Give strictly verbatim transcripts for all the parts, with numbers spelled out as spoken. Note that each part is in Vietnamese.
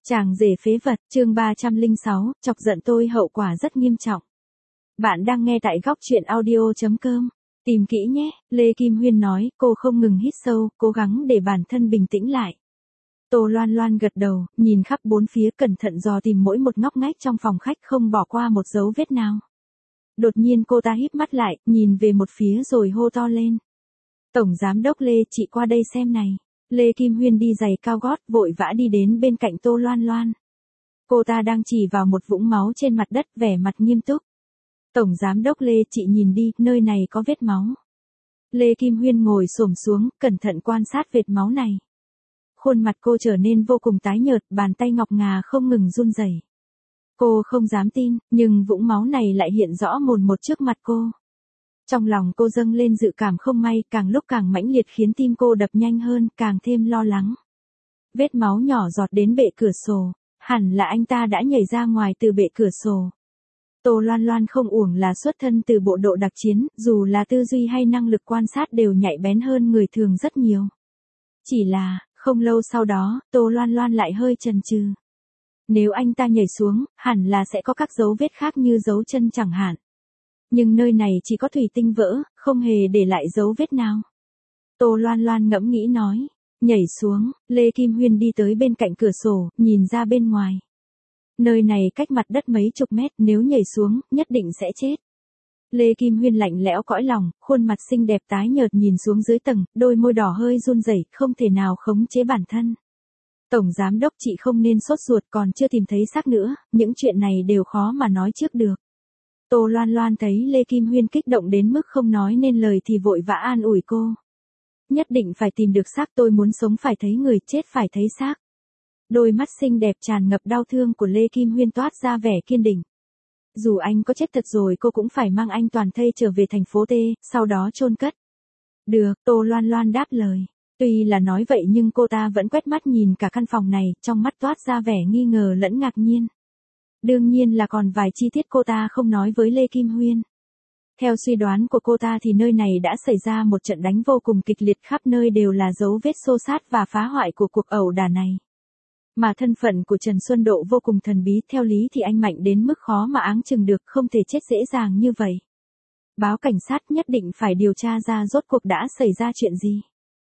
Chàng rể phế vật, chương ba trăm lẻ sáu, chọc giận tôi hậu quả rất nghiêm trọng. Bạn đang nghe tại góc truyện audio chấm com. Tìm kỹ nhé, Lê Kim Huyên nói, cô không ngừng hít sâu, cố gắng để bản thân bình tĩnh lại. Tô Loan Loan gật đầu, nhìn khắp bốn phía cẩn thận dò tìm mỗi một ngóc ngách trong phòng khách không bỏ qua một dấu vết nào. Đột nhiên cô ta híp mắt lại, nhìn về một phía rồi hô to lên. Tổng Giám đốc Lê, chị qua đây xem này. Lê Kim Huyên đi giày cao gót, vội vã đi đến bên cạnh Tô Loan Loan. Cô ta đang chỉ vào một vũng máu trên mặt đất, vẻ mặt nghiêm túc. Tổng Giám đốc Lê, chị nhìn đi, nơi này có vết máu. Lê Kim Huyên ngồi xổm xuống, cẩn thận quan sát vệt máu này. Khuôn mặt cô trở nên vô cùng tái nhợt, bàn tay ngọc ngà không ngừng run rẩy. Cô không dám tin, nhưng vũng máu này lại hiện rõ mồn một trước mặt cô. Trong lòng cô dâng lên dự cảm không may, càng lúc càng mãnh liệt khiến tim cô đập nhanh hơn, càng thêm lo lắng. Vết máu nhỏ giọt đến bệ cửa sổ, hẳn là anh ta đã nhảy ra ngoài từ bệ cửa sổ. Tô Loan Loan không uổng là xuất thân từ bộ đội đặc chiến, dù là tư duy hay năng lực quan sát đều nhạy bén hơn người thường rất nhiều. Chỉ là, không lâu sau đó, Tô Loan Loan lại hơi chần chừ. Nếu anh ta nhảy xuống, hẳn là sẽ có các dấu vết khác như dấu chân chẳng hạn. Nhưng nơi này chỉ có thủy tinh vỡ, không hề để lại dấu vết nào. Tô Loan Loan ngẫm nghĩ nói. Nhảy xuống, Lê Kim Huyên đi tới bên cạnh cửa sổ, nhìn ra bên ngoài. Nơi này cách mặt đất mấy chục mét, nếu nhảy xuống, nhất định sẽ chết. Lê Kim Huyên lạnh lẽo cõi lòng, khuôn mặt xinh đẹp tái nhợt nhìn xuống dưới tầng, đôi môi đỏ hơi run rẩy, không thể nào khống chế bản thân. Tổng Giám đốc, chị không nên sốt ruột, còn chưa tìm thấy xác nữa, những chuyện này đều khó mà nói trước được. Tô Loan Loan thấy Lê Kim Huyên kích động đến mức không nói nên lời thì vội vã an ủi cô. Nhất định phải tìm được xác, tôi muốn sống phải thấy người, chết phải thấy xác. Đôi mắt xinh đẹp tràn ngập đau thương của Lê Kim Huyên toát ra vẻ kiên định. Dù anh có chết thật rồi cô cũng phải mang anh toàn thây trở về thành phố T, sau đó chôn cất. Được, Tô Loan Loan đáp lời. Tuy là nói vậy nhưng cô ta vẫn quét mắt nhìn cả căn phòng này, trong mắt toát ra vẻ nghi ngờ lẫn ngạc nhiên. Đương nhiên là còn vài chi tiết cô ta không nói với Lê Kim Huyên. Theo suy đoán của cô ta thì nơi này đã xảy ra một trận đánh vô cùng kịch liệt, khắp nơi đều là dấu vết xô xát và phá hoại của cuộc ẩu đả này. Mà thân phận của Trần Xuân Độ vô cùng thần bí, theo lý thì anh mạnh đến mức khó mà áng chừng được, không thể chết dễ dàng như vậy. Báo cảnh sát, nhất định phải điều tra ra rốt cuộc đã xảy ra chuyện gì.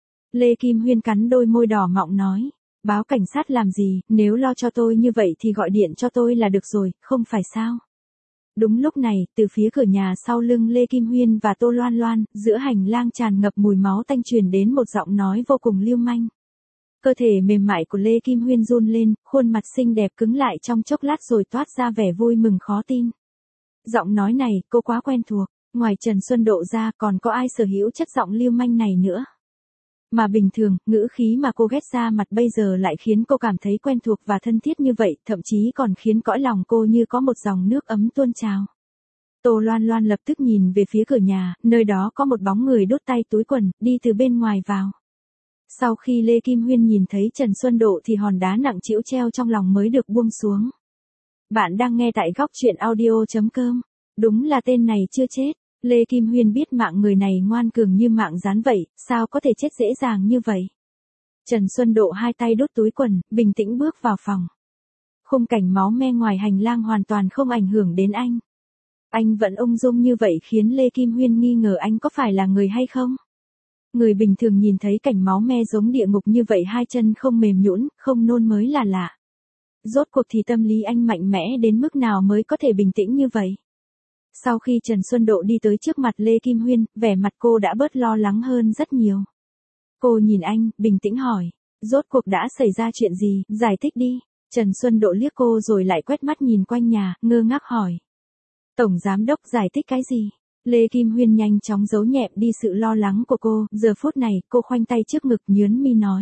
Lê Kim Huyên cắn đôi môi đỏ mọng nói. Báo cảnh sát làm gì, nếu lo cho tôi như vậy thì gọi điện cho tôi là được rồi, không phải sao? Đúng lúc này, từ phía cửa nhà sau lưng Lê Kim Huyên và Tô Loan Loan, giữa hành lang tràn ngập mùi máu tanh truyền đến một giọng nói vô cùng lưu manh. Cơ thể mềm mại của Lê Kim Huyên run lên, khuôn mặt xinh đẹp cứng lại trong chốc lát rồi toát ra vẻ vui mừng khó tin. Giọng nói này, cô quá quen thuộc, ngoài Trần Xuân Độ ra còn có ai sở hữu chất giọng lưu manh này nữa. Mà bình thường, ngữ khí mà cô ghét ra mặt bây giờ lại khiến cô cảm thấy quen thuộc và thân thiết như vậy, thậm chí còn khiến cõi lòng cô như có một dòng nước ấm tuôn trào. Tô Loan Loan lập tức nhìn về phía cửa nhà, nơi đó có một bóng người đút tay túi quần, đi từ bên ngoài vào. Sau khi Lê Kim Huyên nhìn thấy Trần Xuân Độ thì hòn đá nặng trĩu treo trong lòng mới được buông xuống. Bạn đang nghe tại góc truyện audio chấm com. Đúng là tên này chưa chết. Lê Kim Huyên biết mạng người này ngoan cường như mạng rán vậy, sao có thể chết dễ dàng như vậy. Trần Xuân Độ hai tay đút túi quần, bình tĩnh bước vào phòng. Khung cảnh máu me ngoài hành lang hoàn toàn không ảnh hưởng đến anh. Anh vẫn ung dung như vậy khiến Lê Kim Huyên nghi ngờ anh có phải là người hay không. Người bình thường nhìn thấy cảnh máu me giống địa ngục như vậy hai chân không mềm nhũn, không nôn mới là lạ. Rốt cuộc thì tâm lý anh mạnh mẽ đến mức nào mới có thể bình tĩnh như vậy. Sau khi Trần Xuân Độ đi tới trước mặt Lê Kim Huyên, vẻ mặt cô đã bớt lo lắng hơn rất nhiều. Cô nhìn anh, bình tĩnh hỏi, rốt cuộc đã xảy ra chuyện gì, giải thích đi. Trần Xuân Độ liếc cô rồi lại quét mắt nhìn quanh nhà, ngơ ngác hỏi. Tổng Giám đốc giải thích cái gì? Lê Kim Huyên nhanh chóng giấu nhẹm đi sự lo lắng của cô, giờ phút này, cô khoanh tay trước ngực nhướn mi nói.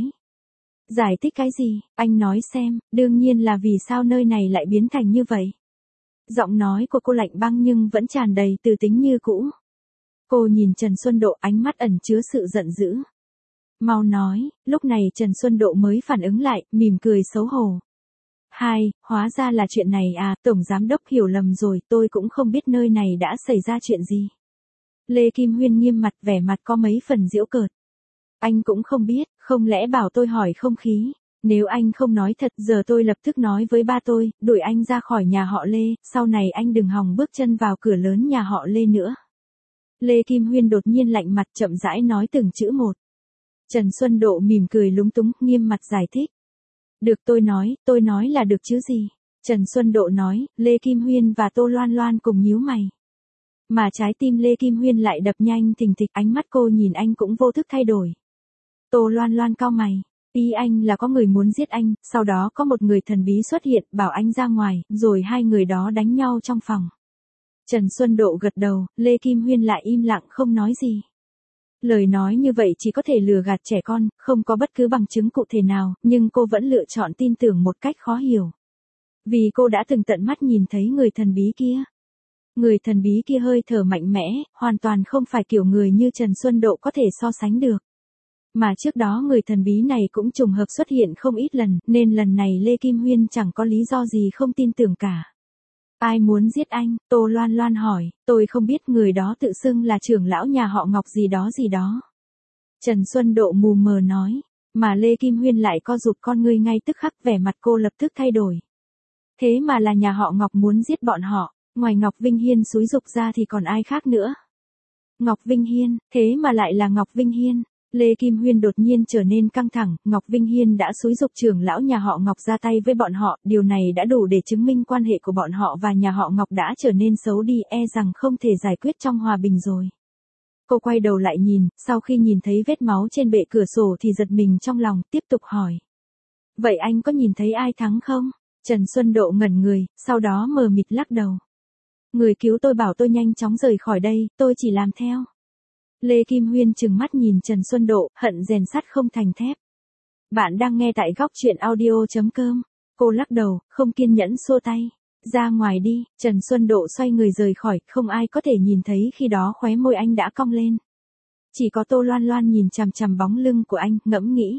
Giải thích cái gì, anh nói xem, đương nhiên là vì sao nơi này lại biến thành như vậy. Giọng nói của cô lạnh băng nhưng vẫn tràn đầy từ tính như cũ. Cô nhìn Trần Xuân Độ, ánh mắt ẩn chứa sự giận dữ. Mau nói, lúc này Trần Xuân Độ mới phản ứng lại, mỉm cười xấu hổ. Hai, hóa ra là chuyện này à, Tổng Giám đốc hiểu lầm rồi, tôi cũng không biết nơi này đã xảy ra chuyện gì. Lê Kim Huyên nghiêm mặt, vẻ mặt có mấy phần giễu cợt. Anh cũng không biết, không lẽ bảo tôi hỏi không khí. Nếu anh không nói thật, giờ tôi lập tức nói với ba tôi, đuổi anh ra khỏi nhà họ Lê, sau này anh đừng hòng bước chân vào cửa lớn nhà họ Lê nữa. Lê Kim Huyên đột nhiên lạnh mặt chậm rãi nói từng chữ một. Trần Xuân Độ mỉm cười lúng túng, nghiêm mặt giải thích. Được, tôi nói, tôi nói là được chứ gì. Trần Xuân Độ nói, Lê Kim Huyên và Tô Loan Loan cùng nhíu mày. Mà trái tim Lê Kim Huyên lại đập nhanh thình thịch, ánh mắt cô nhìn anh cũng vô thức thay đổi. Tô Loan Loan cau mày. Ý anh là có người muốn giết anh, sau đó có một người thần bí xuất hiện, bảo anh ra ngoài, rồi hai người đó đánh nhau trong phòng. Trần Xuân Độ gật đầu, Lê Kim Huyên lại im lặng không nói gì. Lời nói như vậy chỉ có thể lừa gạt trẻ con, không có bất cứ bằng chứng cụ thể nào, nhưng cô vẫn lựa chọn tin tưởng một cách khó hiểu. Vì cô đã từng tận mắt nhìn thấy người thần bí kia. Người thần bí kia hơi thở mạnh mẽ, hoàn toàn không phải kiểu người như Trần Xuân Độ có thể so sánh được. Mà trước đó người thần bí này cũng trùng hợp xuất hiện không ít lần, nên lần này Lê Kim Huyên chẳng có lý do gì không tin tưởng cả. Ai muốn giết anh? Tô Loan Loan hỏi, tôi không biết, người đó tự xưng là trưởng lão nhà họ Ngọc gì đó gì đó. Trần Xuân Độ mù mờ nói, mà Lê Kim Huyên lại co rụt con ngươi ngay tức khắc, vẻ mặt cô lập tức thay đổi. Thế mà là nhà họ Ngọc muốn giết bọn họ, ngoài Ngọc Vinh Hiên xúi giục ra thì còn ai khác nữa? Ngọc Vinh Hiên, thế mà lại là Ngọc Vinh Hiên. Lê Kim Huyên đột nhiên trở nên căng thẳng, Ngọc Vinh Hiên đã xúi giục trưởng lão nhà họ Ngọc ra tay với bọn họ, điều này đã đủ để chứng minh quan hệ của bọn họ và nhà họ Ngọc đã trở nên xấu đi, e rằng không thể giải quyết trong hòa bình rồi. Cô quay đầu lại nhìn, sau khi nhìn thấy vết máu trên bệ cửa sổ thì giật mình trong lòng, tiếp tục hỏi. Vậy anh có nhìn thấy ai thắng không? Trần Xuân Độ ngẩn người, sau đó mờ mịt lắc đầu. Người cứu tôi bảo tôi nhanh chóng rời khỏi đây, tôi chỉ làm theo. Lê Kim Huyên trừng mắt nhìn Trần Xuân Độ, hận rèn sắt không thành thép. Bạn đang nghe tại góc truyện audio chấm com. Cô lắc đầu, không kiên nhẫn xua tay. Ra ngoài đi, Trần Xuân Độ xoay người rời khỏi, không ai có thể nhìn thấy khi đó khóe môi anh đã cong lên. Chỉ có Tô Loan Loan nhìn chằm chằm bóng lưng của anh, ngẫm nghĩ.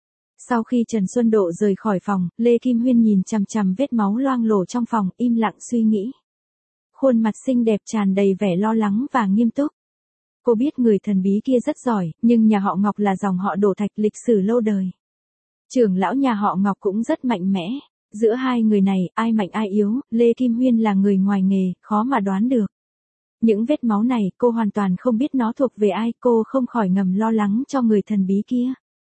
Sau khi Trần Xuân Độ rời khỏi phòng, Lê Kim Huyên nhìn chằm chằm vết máu loang lổ trong phòng, im lặng suy nghĩ. Khuôn mặt xinh đẹp tràn đầy vẻ lo lắng và nghiêm túc. Cô biết người thần bí kia rất giỏi, nhưng nhà họ Ngọc là dòng họ đổ thạch lịch sử lâu đời. Trưởng lão nhà họ Ngọc cũng rất mạnh mẽ. Giữa hai người này, ai mạnh ai yếu, Lê Kim Huyên là người ngoài nghề, khó mà đoán được. Những vết máu này, cô hoàn toàn không biết nó thuộc về ai, cô không khỏi ngầm lo lắng cho người thần bí kia.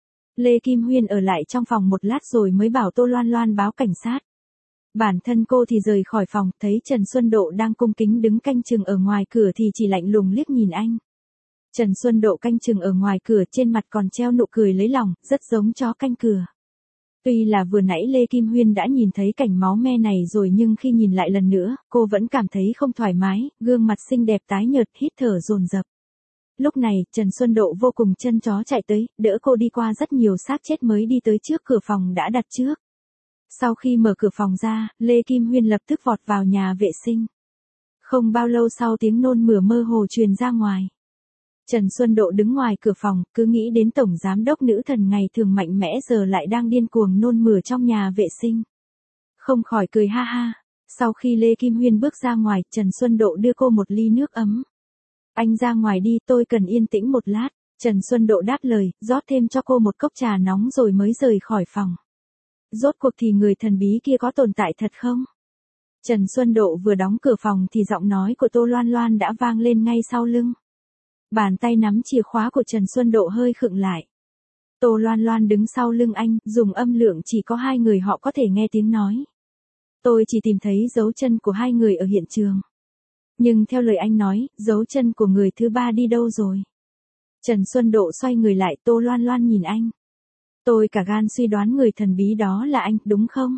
Lê Kim Huyên ở lại trong phòng một lát rồi mới bảo Tô Loan Loan báo cảnh sát. Bản thân cô thì rời khỏi phòng, thấy Trần Xuân Độ đang cung kính đứng canh chừng ở ngoài cửa thì chỉ lạnh lùng liếc nhìn anh. Trần Xuân Độ canh chừng ở ngoài cửa, trên mặt còn treo nụ cười lấy lòng, rất giống chó canh cửa. Tuy là vừa nãy Lê Kim Huyên đã nhìn thấy cảnh máu me này rồi nhưng khi nhìn lại lần nữa, cô vẫn cảm thấy không thoải mái, gương mặt xinh đẹp tái nhợt, hít thở dồn dập. Lúc này, Trần Xuân Độ vô cùng chân chó chạy tới, đỡ cô đi qua rất nhiều xác chết mới đi tới trước cửa phòng đã đặt trước. Sau khi mở cửa phòng ra, Lê Kim Huyên lập tức vọt vào nhà vệ sinh. Không bao lâu sau tiếng nôn mửa mơ hồ truyền ra ngoài. Trần Xuân Độ đứng ngoài cửa phòng, cứ nghĩ đến tổng giám đốc nữ thần ngày thường mạnh mẽ giờ lại đang điên cuồng nôn mửa trong nhà vệ sinh. Không khỏi cười ha ha. Sau khi Lê Kim Huyên bước ra ngoài, Trần Xuân Độ đưa cô một ly nước ấm. Anh ra ngoài đi, tôi cần yên tĩnh một lát. Trần Xuân Độ đáp lời, rót thêm cho cô một cốc trà nóng rồi mới rời khỏi phòng. Rốt cuộc thì người thần bí kia có tồn tại thật không? Trần Xuân Độ vừa đóng cửa phòng thì giọng nói của Tô Loan Loan đã vang lên ngay sau lưng. Bàn tay nắm chìa khóa của Trần Xuân Độ hơi khựng lại. Tô Loan Loan đứng sau lưng anh, dùng âm lượng chỉ có hai người họ có thể nghe tiếng nói. Tôi chỉ tìm thấy dấu chân của hai người ở hiện trường. Nhưng theo lời anh nói, dấu chân của người thứ ba đi đâu rồi? Trần Xuân Độ xoay người lại, Tô Loan Loan nhìn anh. Tôi cả gan suy đoán người thần bí đó là anh, đúng không?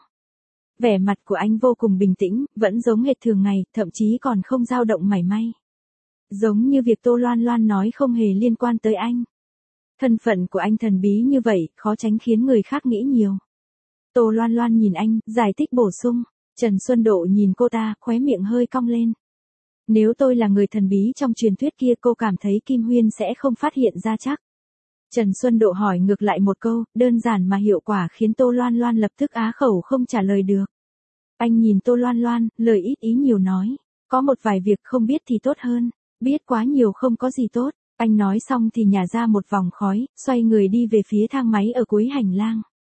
Vẻ mặt của anh vô cùng bình tĩnh, vẫn giống hệt thường ngày, thậm chí còn không dao động mảy may. Giống như việc Tô Loan Loan nói không hề liên quan tới anh. Thân phận của anh thần bí như vậy, khó tránh khiến người khác nghĩ nhiều. Tô Loan Loan nhìn anh, giải thích bổ sung. Trần Xuân Độ nhìn cô ta, khóe miệng hơi cong lên. Nếu tôi là người thần bí trong truyền thuyết kia, cô cảm thấy Kim Huyên sẽ không phát hiện ra chắc. Trần Xuân Độ hỏi ngược lại một câu, đơn giản mà hiệu quả khiến Tô Loan Loan lập tức á khẩu không trả lời được. Anh nhìn Tô Loan Loan, lời ít ý nhiều nói. Có một vài việc không biết thì tốt hơn. Biết quá nhiều không có gì tốt. Anh nói xong thì nhả ra một vòng khói, xoay người đi về phía thang máy ở cuối hành lang.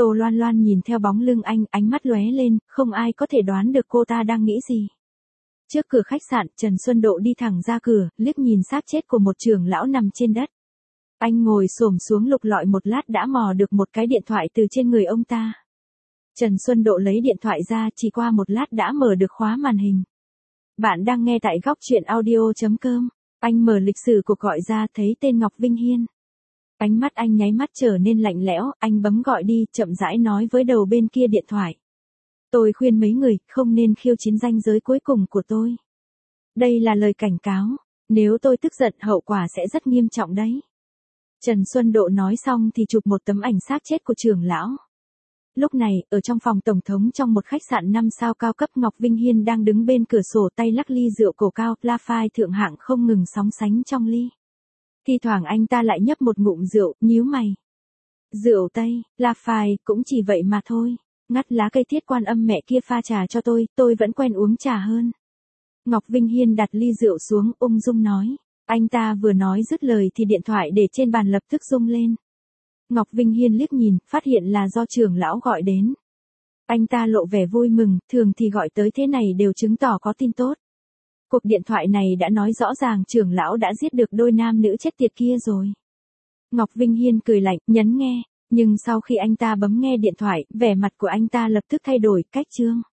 Tô Loan Loan nhìn theo bóng lưng anh, ánh mắt lóe lên, không ai có thể đoán được cô ta đang nghĩ gì. Trước cửa khách sạn, Trần Xuân Độ đi thẳng ra cửa, liếc nhìn xác chết của một trưởng lão nằm trên đất. Anh ngồi xổm xuống lục lọi một lát đã mò được một cái điện thoại từ trên người ông ta. Trần Xuân Độ lấy điện thoại ra, chỉ qua một lát đã mở được khóa màn hình. Bạn đang nghe tại góc truyện audio chấm com. Anh mở lịch sử cuộc gọi ra, thấy tên Ngọc Vinh Hiên. Ánh mắt anh nháy mắt trở nên lạnh lẽo, anh bấm gọi đi, chậm rãi nói với đầu bên kia điện thoại. Tôi khuyên mấy người, không nên khiêu chiến ranh giới cuối cùng của tôi. Đây là lời cảnh cáo, nếu tôi tức giận hậu quả sẽ rất nghiêm trọng đấy. Trần Xuân Độ nói xong thì chụp một tấm ảnh xác chết của trưởng lão. Lúc này, ở trong phòng tổng thống trong một khách sạn năm sao cao cấp, Ngọc Vinh Hiên đang đứng bên cửa sổ, tay lắc ly rượu cổ cao, Lafite thượng hạng không ngừng sóng sánh trong ly. Thi thoảng anh ta lại nhấp một ngụm rượu, nhíu mày. Rượu Tây, Lafite, cũng chỉ vậy mà thôi. Ngắt lá cây Thiết Quan Âm mẹ kia pha trà cho tôi, tôi vẫn quen uống trà hơn. Ngọc Vinh Hiên đặt ly rượu xuống, ung dung nói. Anh ta vừa nói dứt lời thì điện thoại để trên bàn lập tức rung lên. Ngọc Vinh Hiên liếc nhìn, phát hiện là do trưởng lão gọi đến. Anh ta lộ vẻ vui mừng, thường thì gọi tới thế này đều chứng tỏ có tin tốt. Cuộc điện thoại này đã nói rõ ràng trưởng lão đã giết được đôi nam nữ chết tiệt kia rồi. Ngọc Vinh Hiên cười lạnh, nhấn nghe, nhưng sau khi anh ta bấm nghe điện thoại, vẻ mặt của anh ta lập tức thay đổi, cách trương.